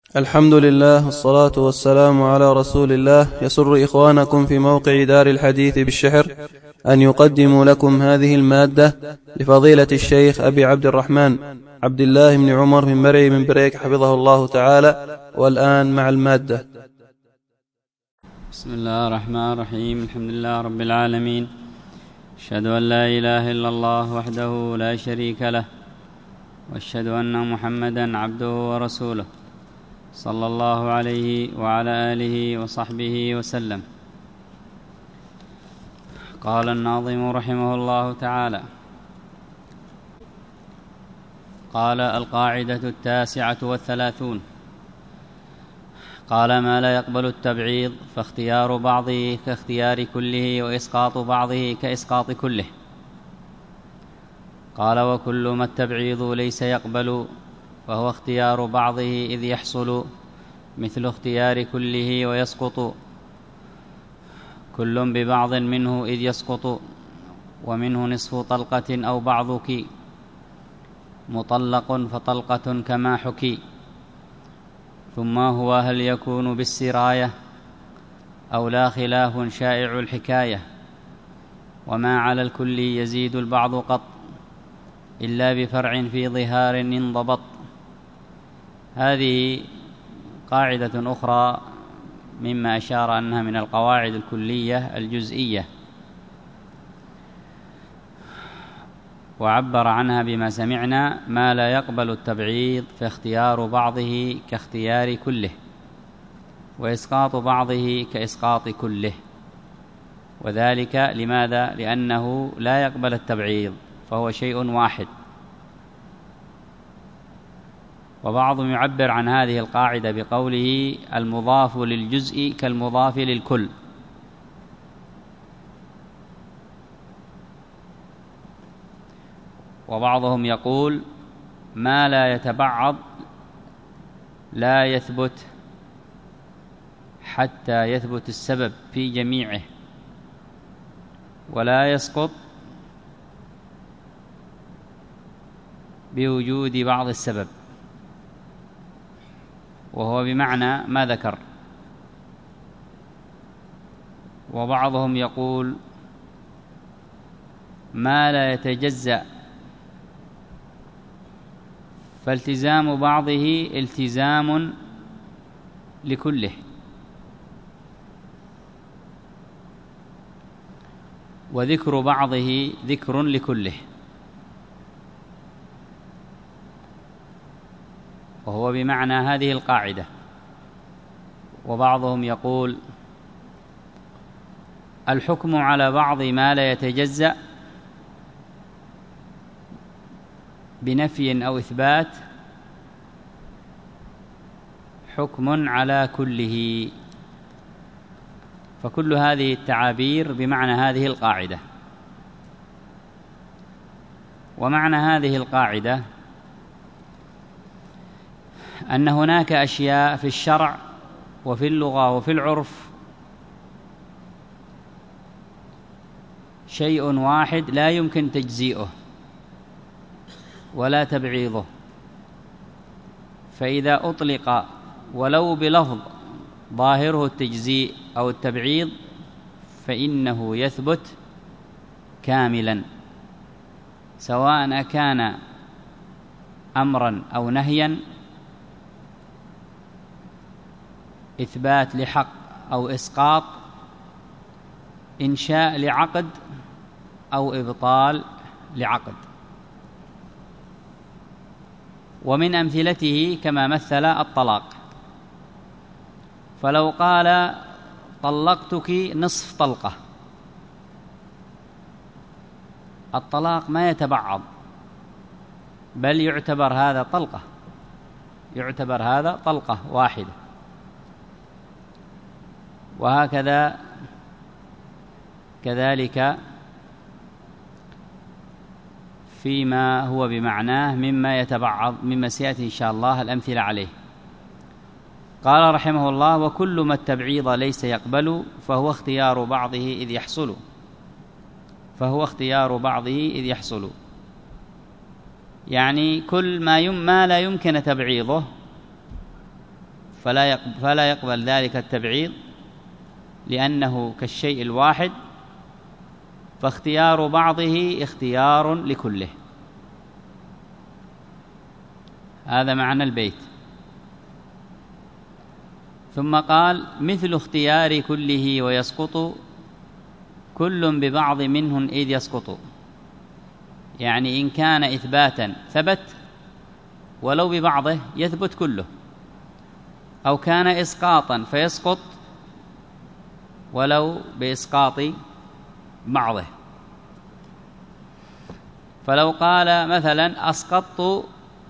الحمد لله والصلاة والسلام على رسول الله. يسر إخوانكم في موقع دار الحديث بالشحر أن يقدموا لكم هذه المادة لفضيلة الشيخ أبي عبد الرحمن عبد الله بن عمر من مرعي من بريك حفظه الله تعالى. والآن مع المادة. بسم الله الرحمن الرحيم. الحمد لله رب العالمين، أشهد أن لا إله إلا الله وحده لا شريك له، وأشهد أن محمدا عبده ورسوله صلى الله عليه وعلى آله وصحبه وسلم. قال الناظم رحمه الله تعالى: قال: القاعدة 39. قال: ما لا يقبل التبعيض فاختيار بعضه كاختيار كله، وإسقاط بعضه كإسقاط كله. قال: وكل ما التبعيض ليس يقبل فهو اختيار بعضه إذ يحصل، مثل اختيار كله ويسقط، كل ببعض منه إذ يسقط، ومنه نصف طلقة أو بعضك، مطلق فطلقة كما حكي. ثم هو هل يكون بالسراية أو لا، خلاف شائع الحكاية، وما على الكل يزيد البعض قط، إلا بفرع في ظهار انضبط. هذه قاعدة أخرى مما أشار أنها من القواعد الكلية الجزئية، وعبر عنها بما سمعنا: ما لا يقبل التبعيض فاختيار بعضه كاختيار كله، وإسقاط بعضه كإسقاط كله. وذلك لماذا؟ لأنه لا يقبل التبعيض، فهو شيء واحد. وبعضهم يعبر عن هذه القاعدة بقوله: المضاف للجزء كالمضاف للكل. وبعضهم يقول: ما لا يتبعض لا يثبت حتى يثبت السبب في جميعه، ولا يسقط بوجود بعض السبب، وهو بمعنى ما ذكر. وبعضهم يقول: ما لا يتجزأ فالتزام بعضه التزام لكله، وذكر بعضه ذكر لكله، وهو بمعنى هذه القاعدة. وبعضهم يقول: الحكم على بعض ما لا يتجزأ بنفي أو إثبات حكم على كله. فكل هذه التعابير بمعنى هذه القاعدة. ومعنى هذه القاعدة أن هناك أشياء في الشرع وفي اللغة وفي العرف شيء واحد لا يمكن تجزيئه ولا تبعيضه، فإذا أطلق ولو بلفظ ظاهره التجزيء أو التبعيض فإنه يثبت كاملا، سواء كان أمرا أو نهيا، إثبات لحق أو إسقاط، إنشاء لعقد أو إبطال لعقد. ومن أمثلته كما مثل الطلاق، فلو قال: طلقتك نصف طلقة، الطلاق ما يتبعض، بل يعتبر هذا طلقة، يعتبر هذا طلقة واحدة. وهكذا كذلك فيما هو بمعناه مما يتبعض، مما سيأتي إن شاء الله الأمثلة عليه. قال رحمه الله: وكل ما التبعيض ليس يقبل فهو اختيار بعضه إذ يحصل، فهو اختيار بعضه إذ يحصل، يعني كل ما لا يمكن تبعيضه فلا يقبل ذلك التبعيض، لأنه كالشيء الواحد، فاختيار بعضه اختيار لكله. هذا معنى البيت. ثم قال: مثل اختيار كله ويسقط كل ببعض منه إذ يسقط. يعني إن كان إثباتا ثبت ولو ببعضه يثبت كله، أو كان إسقاطا فيسقط ولو بإسقاط بعضه. فلو قال مثلا: أسقطت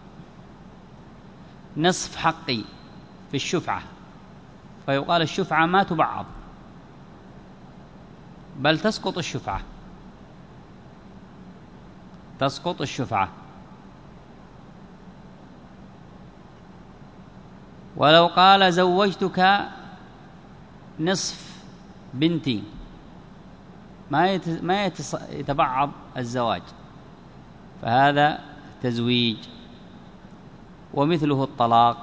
نصف حقي في الشفعة، فيقال الشفعة ما تبعض بل تسقط الشفعة، تسقط الشفعة. ولو قال: زوجتك نصف بنتي، ما يتبعض الزواج، فهذا تزويج. ومثله الطلاق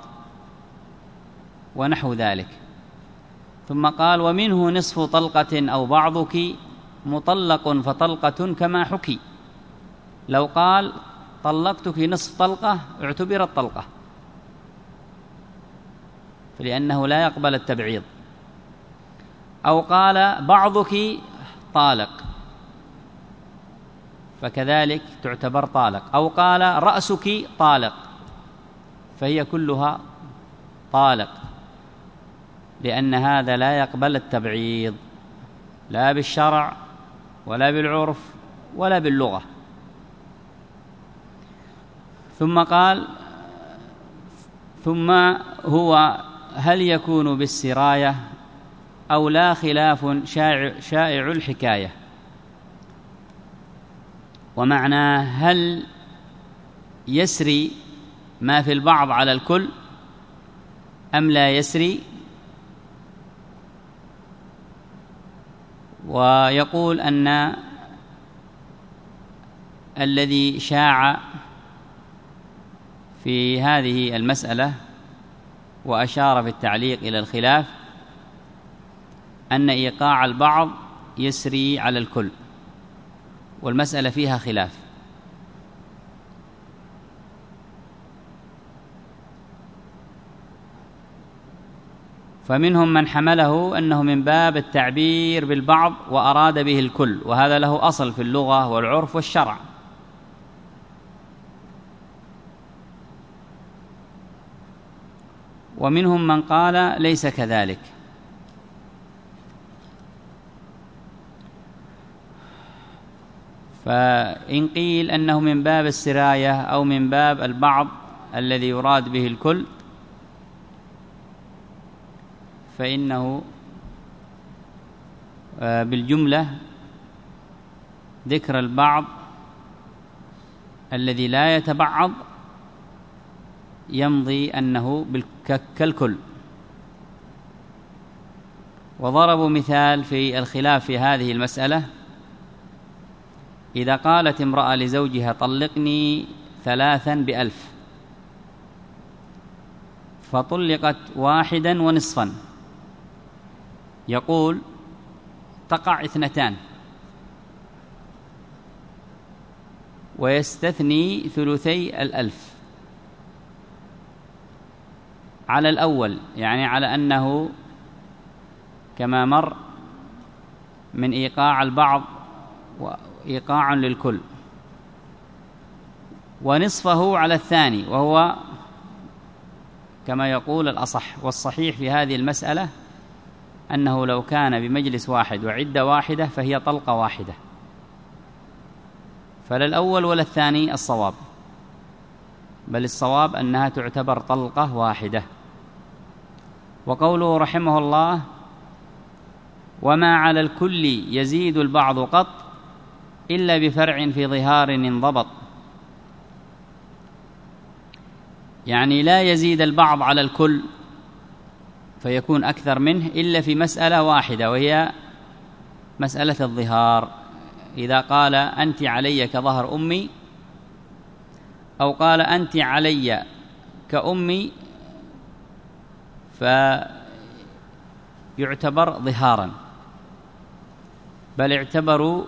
ونحو ذلك. ثم قال: ومنه نصف طلقة أو بعضك مطلق فطلقة كما حكي. لو قال: طلقتك نصف طلقة اعتبرت طلقة، لأنه لا يقبل التبعيض. أو قال: بعضك طالق، فكذلك تعتبر طالق. أو قال: رأسك طالق، فهي كلها طالق، لأن هذا لا يقبل التبعيض، لا بالشرع ولا بالعرف ولا باللغة. ثم قال: ثم هو هل يكون بالسراية أو لا خلاف شائع الحكاية. ومعناه: هل يسري ما في البعض على الكل أم لا يسري. ويقول أن الذي شاع في هذه المسألة وأشار في التعليق إلى الخلاف أن إيقاع البعض يسري على الكل، والمسألة فيها خلاف. فمنهم من حمله أنه من باب التعبير بالبعض وأراد به الكل، وهذا له أصل في اللغة والعرف والشرع. ومنهم من قال ليس كذلك. فإن قيل أنه من باب السراية أو من باب البعض الذي يراد به الكل، فإنه بالجملة ذكر البعض الذي لا يتبعض يمضي أنه كالكل. وضربوا مثال في الخلاف في هذه المسألة: إذا قالت امرأة لزوجها: طلقني 3 ب1000، فطلقت 1 ونصفا، يقول: تقع 2 ويستثني 2/3 على الأول، يعني على أنه كما مر من إيقاع البعض وإيقاع للكل، ونصفه على الثاني، وهو كما يقول الأصح. والصحيح في هذه المسألة أنه لو كان بمجلس واحد وعدة واحدة فهي طلقة واحدة، فلا الأول ولا الثاني الصواب، بل الصواب أنها تعتبر طلقة واحدة. وقوله رحمه الله: وما على الكل يزيد البعض قط إلا بفرع في ظهار انضبط، يعني لا يزيد البعض على الكل فيكون أكثر منه إلا في مسألة واحدة، وهي مسألة الظهار. إذا قال: أنت علي كظهر أمي، أو قال: أنت علي كأمي، فيعتبر ظهارا، بل اعتبروا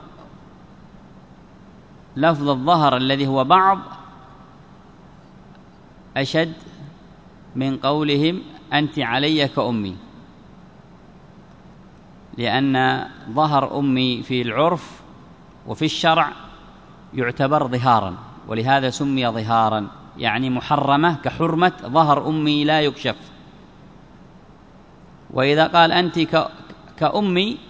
لفظ الظهر الذي هو بعض أشد من قولهم أنت علي كأمي، لأن ظهر أمي في العرف وفي الشرع يعتبر ظهارا، ولهذا سمي ظهارا، يعني محرمة كحرمة ظهر أمي لا يكشف. وإذا قال أنت كأمي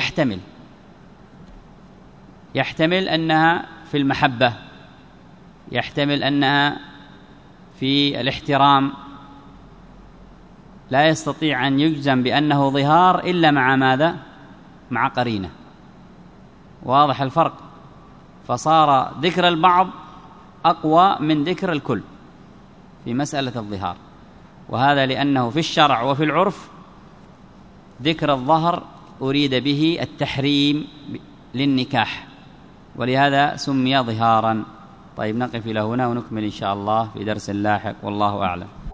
يحتمل أنها في المحبة، يحتمل أنها في الاحترام، لا يستطيع أن يجزم بأنه ظهار إلا مع ماذا؟ مع قرينة. واضح الفرق؟ فصار ذكر البعض أقوى من ذكر الكل في مسألة الظهار، وهذا لأنه في الشرع وفي العرف ذكر الظهر أريد به التحريم للنكاح، ولهذا سمي ظهارا. طيب، نقف إلى هنا ونكمل إن شاء الله في درس لاحق، والله أعلم.